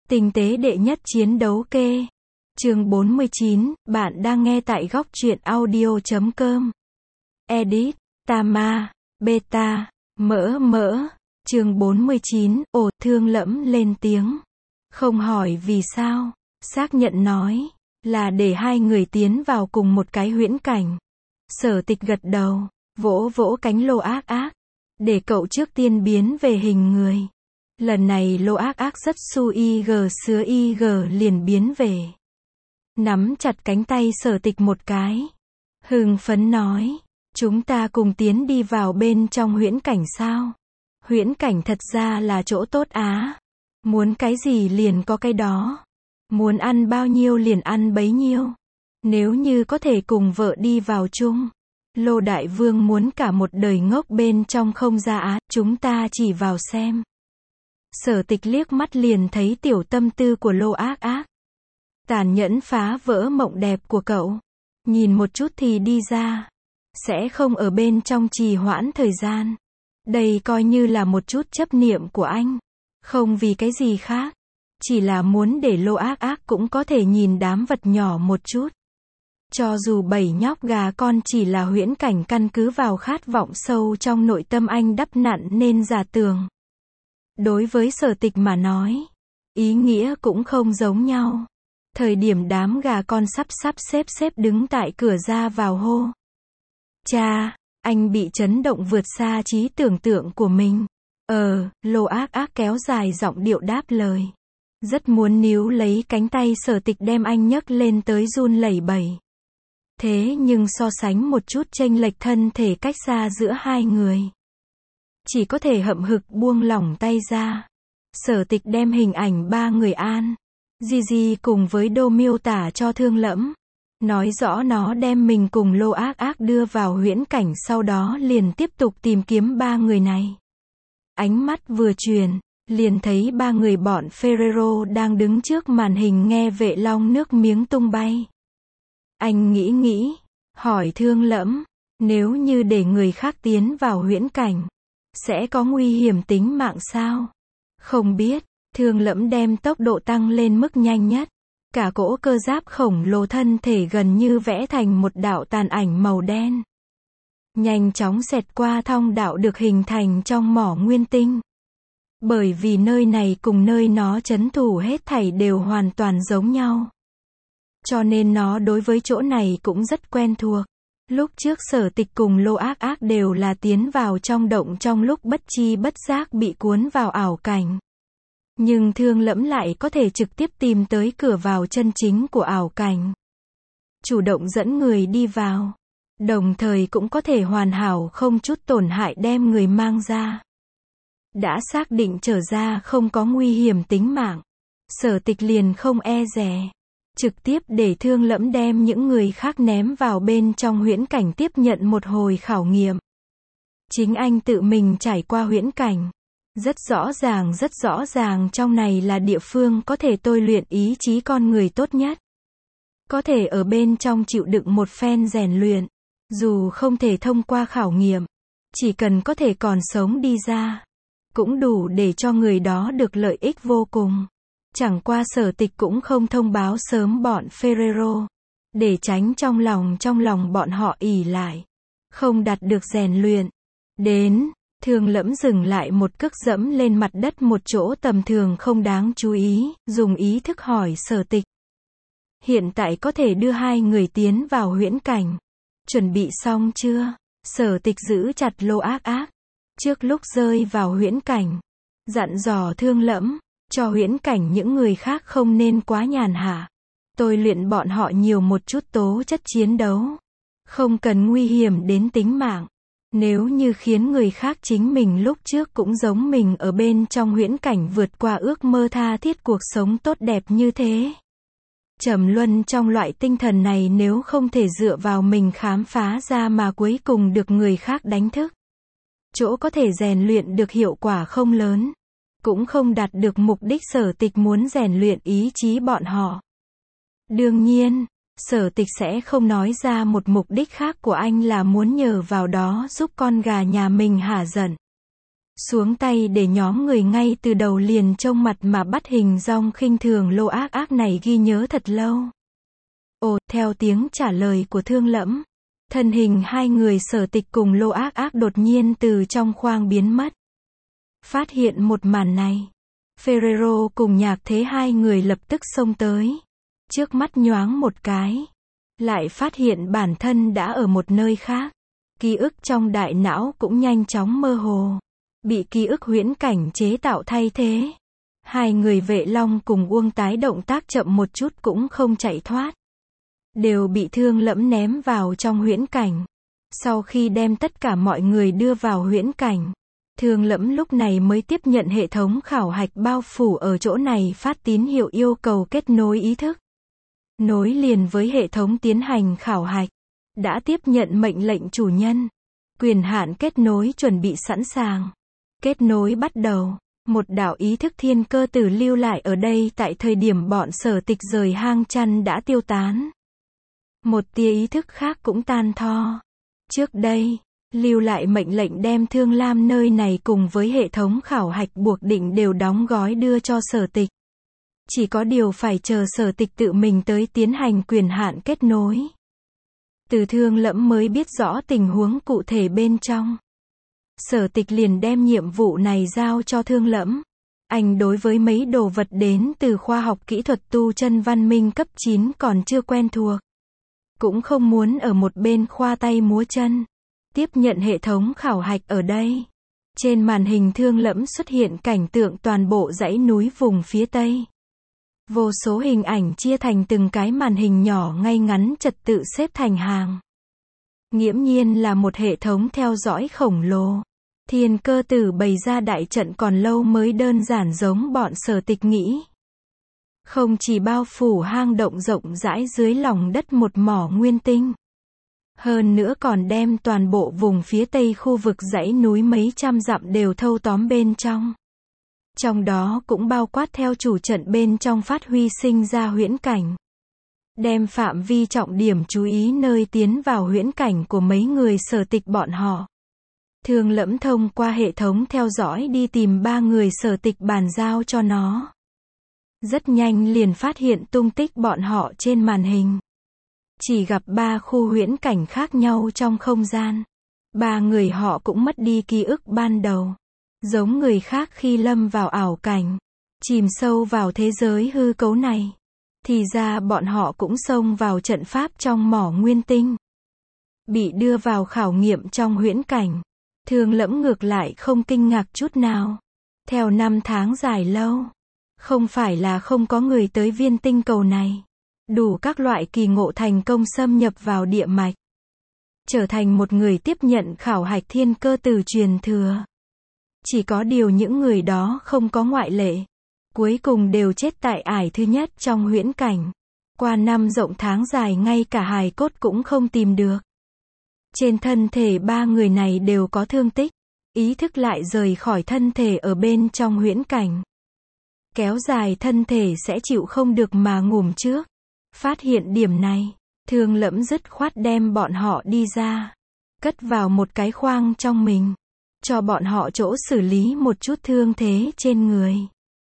Tinh tế đệ nhất chiến đấu kê. Chương 49, bạn đang nghe tại góc truyện audio.com. Edit, Tama, Beta, Mỡ. Chương 49, Thương Lẫm lên tiếng. Không hỏi vì sao, xác nhận nói, là để hai người tiến vào cùng một cái huyễn cảnh. Sở Tịch gật đầu, vỗ vỗ cánh Lô Ác Ác, để cậu trước tiên biến về hình người. Lần này Lô Ác Ác rất sứa IG liền biến về. Nắm chặt cánh tay Sở Tịch một cái. Hưng phấn nói, chúng ta cùng tiến đi vào bên trong huyễn cảnh sao? Huyễn cảnh thật ra là chỗ tốt á. Muốn cái gì liền có cái đó. Muốn ăn bao nhiêu liền ăn bấy nhiêu. Nếu như có thể cùng vợ đi vào chung. Lô Đại Vương muốn cả một đời ngốc bên trong không ra á, chúng ta chỉ vào xem. Sở Tịch liếc mắt liền thấy tiểu tâm tư của Lô Ác Ác. Tàn nhẫn phá vỡ mộng đẹp của cậu. Nhìn một chút thì đi ra. Sẽ không ở bên trong trì hoãn thời gian. Đây coi như là một chút chấp niệm của anh. Không vì cái gì khác. Chỉ là muốn để Lô Ác Ác cũng có thể nhìn đám vật nhỏ một chút. Cho dù bầy nhóc gà con chỉ là huyễn cảnh căn cứ vào khát vọng sâu trong nội tâm anh đắp nặn nên giả tường. Đối với Sở Tịch mà nói, ý nghĩa cũng không giống nhau. Thời điểm đám gà con sắp xếp đứng tại cửa ra vào hô. Cha, anh bị chấn động vượt xa trí tưởng tượng của mình. Lô Ác Ác kéo dài giọng điệu đáp lời. Rất muốn níu lấy cánh tay Sở Tịch đem anh nhấc lên tới run lẩy bẩy. Thế nhưng so sánh một chút chênh lệch thân thể cách xa giữa hai người. Chỉ có thể hậm hực buông lỏng tay ra. Sở Tịch đem hình ảnh ba người An, Gigi cùng với Đô miêu tả cho Thương Lẫm. Nói rõ nó đem mình cùng Lô Ác Ác đưa vào huyễn cảnh, sau đó liền tiếp tục tìm kiếm ba người này. Ánh mắt vừa truyền, liền thấy ba người bọn Ferrero đang đứng trước màn hình nghe Vệ Long nước miếng tung bay. Anh nghĩ, hỏi Thương Lẫm, nếu như để người khác tiến vào huyễn cảnh, sẽ có nguy hiểm tính mạng sao? Không biết. Thương Lẫm đem tốc độ tăng lên mức nhanh nhất. Cả cỗ cơ giáp khổng lồ thân thể gần như vẽ thành một đạo tàn ảnh màu đen. Nhanh chóng xẹt qua thông đạo được hình thành trong mỏ nguyên tinh. Bởi vì nơi này cùng nơi nó trấn thủ hết thảy đều hoàn toàn giống nhau. Cho nên nó đối với chỗ này cũng rất quen thuộc. Lúc trước Sở Tịch cùng Lô Ác Ác đều là tiến vào trong động trong lúc bất chi bất giác bị cuốn vào ảo cảnh. Nhưng Thương Lẫm lại có thể trực tiếp tìm tới cửa vào chân chính của ảo cảnh. Chủ động dẫn người đi vào. Đồng thời cũng có thể hoàn hảo không chút tổn hại đem người mang ra. Đã xác định trở ra không có nguy hiểm tính mạng. Sở Tịch liền không e dè. Trực tiếp để Thương Lẫm đem những người khác ném vào bên trong huyễn cảnh tiếp nhận một hồi khảo nghiệm. Chính anh tự mình trải qua huyễn cảnh. Rất rõ ràng trong này là địa phương có thể tôi luyện ý chí con người tốt nhất. Có thể ở bên trong chịu đựng một phen rèn luyện. Dù không thể thông qua khảo nghiệm, chỉ cần có thể còn sống đi ra, cũng đủ để cho người đó được lợi ích vô cùng. Chẳng qua Sở Tịch cũng không thông báo sớm bọn Ferrero, để tránh trong lòng bọn họ ỷ lại, không đạt được rèn luyện. Đến, Thương Lẫm dừng lại một cước dẫm lên mặt đất một chỗ tầm thường không đáng chú ý, dùng ý thức hỏi Sở Tịch. Hiện tại có thể đưa hai người tiến vào huyễn cảnh. Chuẩn bị xong chưa? Sở Tịch giữ chặt Lô Ác Ác. Trước lúc rơi vào huyễn cảnh, dặn dò Thương Lẫm, cho huyễn cảnh những người khác không nên quá nhàn hạ. Tôi luyện bọn họ nhiều một chút tố chất chiến đấu. Không cần nguy hiểm đến tính mạng. Nếu như khiến người khác chính mình lúc trước cũng giống mình ở bên trong huyễn cảnh vượt qua ước mơ tha thiết cuộc sống tốt đẹp như thế. Trầm luân trong loại tinh thần này nếu không thể dựa vào mình khám phá ra mà cuối cùng được người khác đánh thức. Chỗ có thể rèn luyện được hiệu quả không lớn. Cũng không đạt được mục đích Sở Tịch muốn rèn luyện ý chí bọn họ. Đương nhiên, Sở Tịch sẽ không nói ra một mục đích khác của anh là muốn nhờ vào đó giúp con gà nhà mình hả giận. xuống tay để nhóm người ngay từ đầu liền trông mặt mà bắt hình dong khinh thường Lô Ác Ác này ghi nhớ thật lâu. Ồ, theo tiếng trả lời của Thương Lẫm, thân hình hai người Sở Tịch cùng Lô Ác Ác đột nhiên từ trong khoang biến mất. Phát hiện một màn này, Ferrero cùng Nhạc Thế hai người lập tức xông tới. Trước mắt nhoáng một cái, lại phát hiện bản thân đã ở một nơi khác. Ký ức trong đại não cũng nhanh chóng mơ hồ, bị ký ức huyễn cảnh chế tạo thay thế. Hai người Vệ Long cùng Uông Tái động tác chậm một chút cũng không chạy thoát, đều bị Thương Lẫm ném vào trong huyễn cảnh. Sau khi đem tất cả mọi người đưa vào huyễn cảnh, Thương Lẫm lúc này mới tiếp nhận hệ thống khảo hạch bao phủ ở chỗ này phát tín hiệu yêu cầu kết nối ý thức. Nối liền với hệ thống tiến hành khảo hạch. Đã tiếp nhận mệnh lệnh chủ nhân. Quyền hạn kết nối chuẩn bị sẵn sàng. Kết nối bắt đầu. Một đạo ý thức thiên cơ tử lưu lại ở đây tại thời điểm bọn Sở Tịch rời hang chăn đã tiêu tán. Một tia ý thức khác cũng tan tho. Trước đây, lưu lại mệnh lệnh đem Thương Lam nơi này cùng với hệ thống khảo hạch buộc định đều đóng gói đưa cho Sở Tịch. Chỉ có điều phải chờ Sở Tịch tự mình tới tiến hành quyền hạn kết nối. Từ Thương Lẫm mới biết rõ tình huống cụ thể bên trong. Sở Tịch liền đem nhiệm vụ này giao cho Thương Lẫm. Anh đối với mấy đồ vật đến từ khoa học kỹ thuật tu chân văn minh cấp 9 còn chưa quen thuộc. Cũng không muốn ở một bên khoa tay múa chân. Tiếp nhận hệ thống khảo hạch ở đây. Trên màn hình Thương Lẫm xuất hiện cảnh tượng toàn bộ dãy núi vùng phía Tây. Vô số hình ảnh chia thành từng cái màn hình nhỏ ngay ngắn trật tự xếp thành hàng. Nghiễm nhiên là một hệ thống theo dõi khổng lồ. Thiên cơ tử bày ra đại trận còn lâu mới đơn giản giống bọn Sở Tịch nghĩ. Không chỉ bao phủ hang động rộng rãi dưới lòng đất một mỏ nguyên tinh. Hơn nữa còn đem toàn bộ vùng phía Tây khu vực dãy núi mấy trăm dặm đều thâu tóm bên trong. Trong đó cũng bao quát theo chủ trận bên trong phát huy sinh ra huyễn cảnh. Đem phạm vi trọng điểm chú ý nơi tiến vào huyễn cảnh của mấy người Sở Tịch bọn họ. Thương Lẫm thông qua hệ thống theo dõi đi tìm 3 người Sở Tịch bàn giao cho nó. Rất nhanh liền phát hiện tung tích bọn họ trên màn hình. Chỉ gặp 3 khu huyễn cảnh khác nhau trong không gian. 3 người họ cũng mất đi ký ức ban đầu. Giống người khác khi lâm vào ảo cảnh, chìm sâu vào thế giới hư cấu này. Thì ra bọn họ cũng xông vào trận pháp trong mỏ nguyên tinh. Bị đưa vào khảo nghiệm trong huyễn cảnh. Thương Lẫm ngược lại không kinh ngạc chút nào. Theo năm tháng dài lâu, không phải là không có người tới viên tinh cầu này. Đủ các loại kỳ ngộ thành công xâm nhập vào địa mạch. Trở thành một người tiếp nhận khảo hạch thiên cơ tử truyền thừa. Chỉ có điều những người đó không có ngoại lệ. Cuối cùng đều chết tại ải thứ nhất trong huyễn cảnh. Qua năm rộng tháng dài ngay cả hài cốt cũng không tìm được. Trên thân thể 3 người này đều có thương tích. Ý thức lại rời khỏi thân thể ở bên trong huyễn cảnh. Kéo dài thân thể sẽ chịu không được mà ngủm trước. Phát hiện điểm này, Thương Lẫm dứt khoát đem bọn họ đi ra. Cất vào một cái khoang trong mình. Cho bọn họ chỗ xử lý một chút thương thế trên người.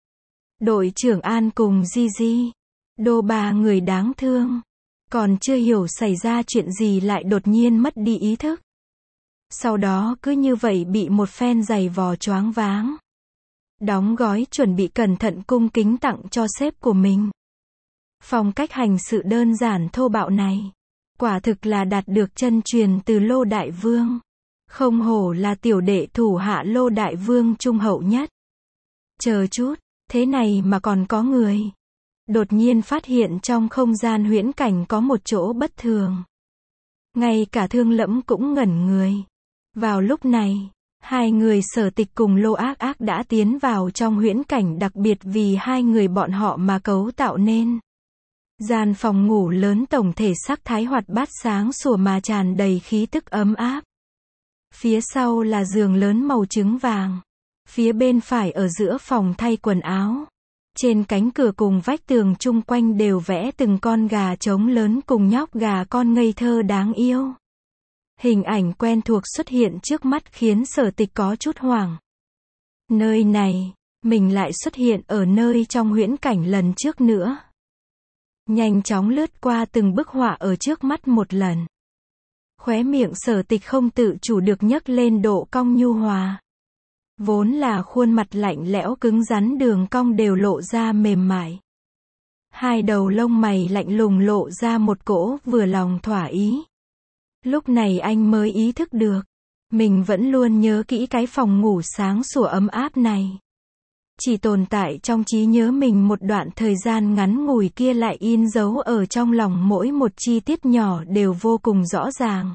Đội trưởng An cùng Gigi, Đô 3 người đáng thương. Còn chưa hiểu xảy ra chuyện gì lại đột nhiên mất đi ý thức. Sau đó cứ như vậy bị một phen giày vò choáng váng. Đóng gói chuẩn bị cẩn thận cung kính tặng cho sếp của mình. Phong cách hành sự đơn giản thô bạo này. Quả thực là đạt được chân truyền từ Lô Đại Vương. Không hổ là tiểu đệ thủ hạ Lô Đại Vương trung hậu nhất. Chờ chút, thế này mà còn có người. Đột nhiên phát hiện trong không gian huyễn cảnh có một chỗ bất thường. Ngay cả Thương Lẫm cũng ngẩn người. Vào lúc này, 2 người Sở Tịch cùng Lô Ác Ác đã tiến vào trong huyễn cảnh đặc biệt vì 2 người bọn họ mà cấu tạo nên. Gian phòng ngủ lớn tổng thể sắc thái hoạt bát sáng sủa mà tràn đầy khí tức ấm áp. Phía sau là giường lớn màu trứng vàng. Phía bên phải ở giữa phòng thay quần áo. Trên cánh cửa cùng vách tường chung quanh đều vẽ từng con gà trống lớn cùng nhóc gà con ngây thơ đáng yêu. Hình ảnh quen thuộc xuất hiện trước mắt khiến Sở Tịch có chút hoảng. Nơi này, mình lại xuất hiện ở nơi trong huyễn cảnh lần trước nữa. Nhanh chóng lướt qua từng bức họa ở trước mắt một lần. Khóe miệng Sở Tịch không tự chủ được nhấc lên độ cong nhu hòa. Vốn là khuôn mặt lạnh lẽo cứng rắn đường cong đều lộ ra mềm mại. Hai đầu lông mày lạnh lùng lộ ra một cỗ vừa lòng thỏa ý. Lúc này anh mới ý thức được. Mình vẫn luôn nhớ kỹ cái phòng ngủ sáng sủa ấm áp này. Chỉ tồn tại trong trí nhớ mình một đoạn thời gian ngắn ngủi kia lại in dấu ở trong lòng mỗi một chi tiết nhỏ đều vô cùng rõ ràng.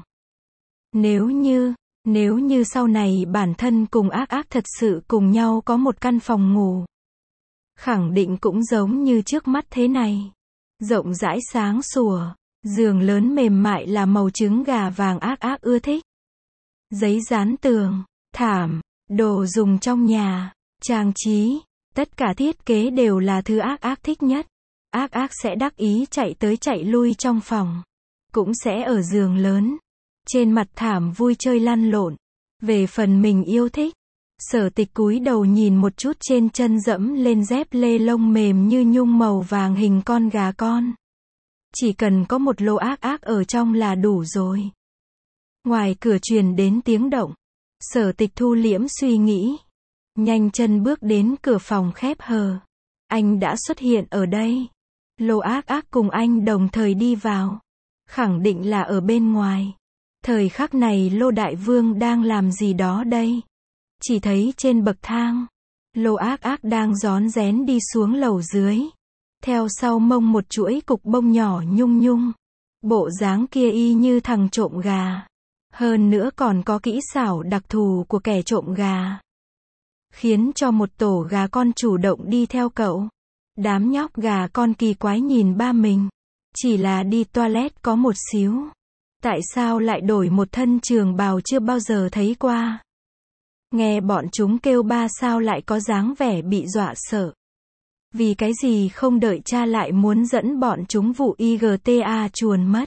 Nếu như sau này bản thân cùng ác ác thật sự cùng nhau có một căn phòng ngủ. Khẳng định cũng giống như trước mắt thế này. Rộng rãi sáng sủa, giường lớn mềm mại là màu trứng gà vàng ác ác ưa thích. Giấy dán tường, thảm, đồ dùng trong nhà, trang trí, tất cả thiết kế đều là thứ ác ác thích nhất. Ác ác sẽ đắc ý chạy tới chạy lui trong phòng. Cũng sẽ ở giường lớn, trên mặt thảm vui chơi lăn lộn. Về phần mình yêu thích, Sở Tịch cúi đầu nhìn một chút trên chân dẫm lên dép lê lông mềm như nhung màu vàng hình con gà con. Chỉ cần có một lô ác ác ở trong là đủ rồi. Ngoài cửa truyền đến tiếng động. Sở Tịch thu liễm suy nghĩ. Nhanh chân bước đến cửa phòng khép hờ. Anh đã xuất hiện ở đây. Lô ác ác cùng anh đồng thời đi vào. Khẳng định là ở bên ngoài. Thời khắc này Lô Đại Vương đang làm gì đó đây? Chỉ thấy trên bậc thang, Lô ác ác đang rón rén đi xuống lầu dưới. Theo sau mông một chuỗi cục bông nhỏ nhung nhung. Bộ dáng kia y như thằng trộm gà. Hơn nữa còn có kỹ xảo đặc thù của kẻ trộm gà. Khiến cho một tổ gà con chủ động đi theo cậu. Đám nhóc gà con kỳ quái nhìn ba mình. Chỉ là đi toilet có một xíu. Tại sao lại đổi một thân trường bào chưa bao giờ thấy qua? Nghe bọn chúng kêu ba sao lại có dáng vẻ bị dọa sợ. Vì cái gì không đợi cha lại muốn dẫn bọn chúng vụ IGTA chuồn mất.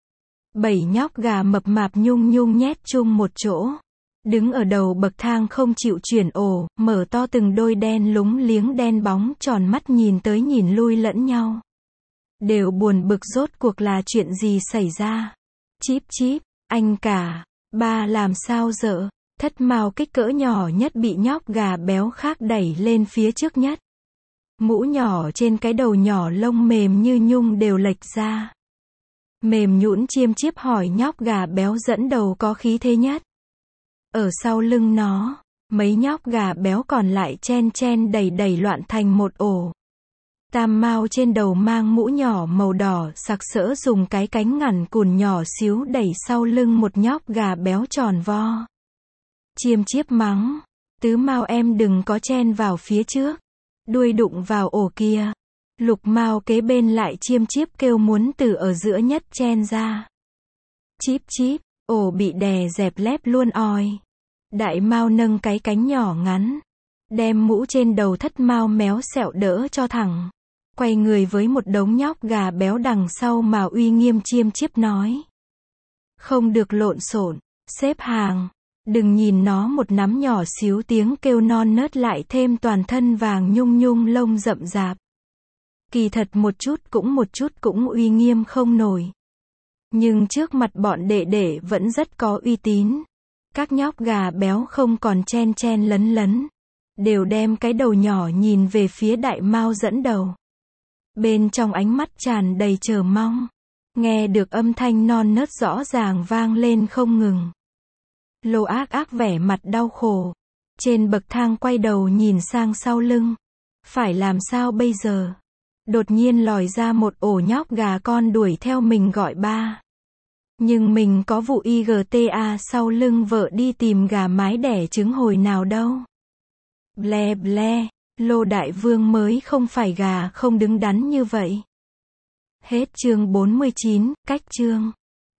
7 nhóc gà mập mạp nhung nhung nhét chung một chỗ. Đứng ở đầu bậc thang không chịu chuyển ổ, mở to từng đôi đen lúng liếng đen bóng tròn mắt nhìn tới nhìn lui lẫn nhau. Đều buồn bực rốt cuộc là chuyện gì xảy ra. Chíp chíp, anh cả, ba làm sao dợ, thất mao kích cỡ nhỏ nhất bị nhóc gà béo khác đẩy lên phía trước nhất. Mũ nhỏ trên cái đầu nhỏ lông mềm như nhung đều lệch ra. Mềm nhũn chiêm chiếp hỏi nhóc gà béo dẫn đầu có khí thế nhất. Ở sau lưng nó, mấy nhóc gà béo còn lại chen chen đẩy đẩy loạn thành một ổ. Tam Mao trên đầu mang mũ nhỏ màu đỏ sặc sỡ dùng cái cánh ngắn cùn nhỏ xíu đẩy sau lưng một nhóc gà béo tròn vo. Chiêm chiếp mắng, Tứ Mao em đừng có chen vào phía trước, đuôi đụng vào ổ kia. Lục Mao kế bên lại chiêm chiếp kêu muốn từ ở giữa nhất chen ra. Chíp chíp, ổ bị đè dẹp lép luôn oi. Đại Mao nâng cái cánh nhỏ ngắn, đem mũ trên đầu thất Mao méo xẹo đỡ cho thẳng. Quay người với một đống nhóc gà béo đằng sau mà uy nghiêm chiêm chiếp nói. Không được lộn xộn, xếp hàng. Đừng nhìn nó một nắm nhỏ xíu tiếng kêu non nớt lại thêm toàn thân vàng nhung nhung lông rậm rạp. Kỳ thật một chút cũng uy nghiêm không nổi. Nhưng trước mặt bọn đệ đệ vẫn rất có uy tín. Các nhóc gà béo không còn chen chen lấn lấn. Đều đem cái đầu nhỏ nhìn về phía Đại Mao dẫn đầu. Bên trong ánh mắt tràn đầy chờ mong. Nghe được âm thanh non nớt rõ ràng vang lên không ngừng. Lô ác ác vẻ mặt đau khổ. Trên bậc thang quay đầu nhìn sang sau lưng. Phải làm sao bây giờ? Đột nhiên lòi ra một ổ nhóc gà con đuổi theo mình gọi ba. Nhưng mình có vụ IGTA sau lưng vợ đi tìm gà mái đẻ trứng hồi nào đâu. Ble ble, Lô Đại Vương mới không phải gà không đứng đắn như vậy. Hết chương 49, cách chương.